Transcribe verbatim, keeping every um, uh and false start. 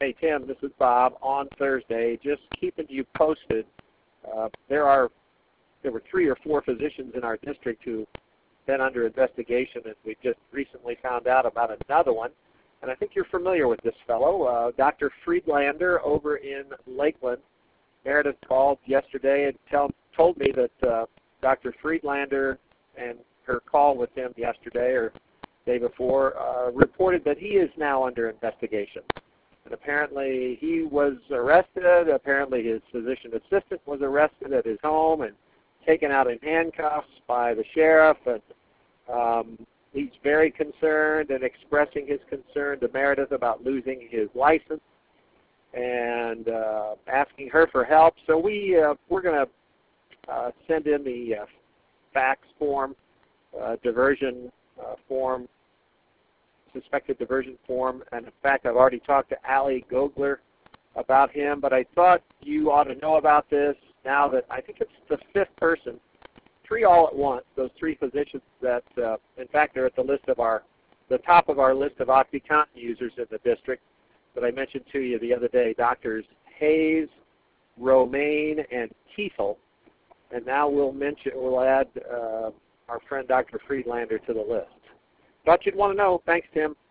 Hey, Tim, this is Bob on Thursday. Just keeping you posted. Uh, there are there were three or four physicians in our district who've been under investigation, and we just recently found out about another one. And I think you're familiar with this fellow, uh, Doctor Friedlander over in Lakeland. Meredith called yesterday and tell, told me that uh, Doctor Friedlander and her call with him yesterday or day before uh, reported that he is now under investigation. And apparently he was arrested. Apparently his physician assistant was arrested at his home and taken out in handcuffs by the sheriff. And um, he's very concerned and expressing his concern to Meredith about losing his license and uh, asking her for help. So we, uh, we're going to uh, send in the uh, fax form, uh, diversion uh, form, suspected diversion form, and in fact I've already talked to Allie Gogler about him, but I thought you ought to know about this now that I think it's the fifth person, three all at once, those three physicians that uh, in fact they're at the list of our, the top of our list of OxyContin users in the district that I mentioned to you the other day, Doctors Hayes, Romaine, and Kiesel, and now we'll mention, we'll add uh, our friend Doctor Friedlander to the list. Thought you'd want to know. Thanks, Tim.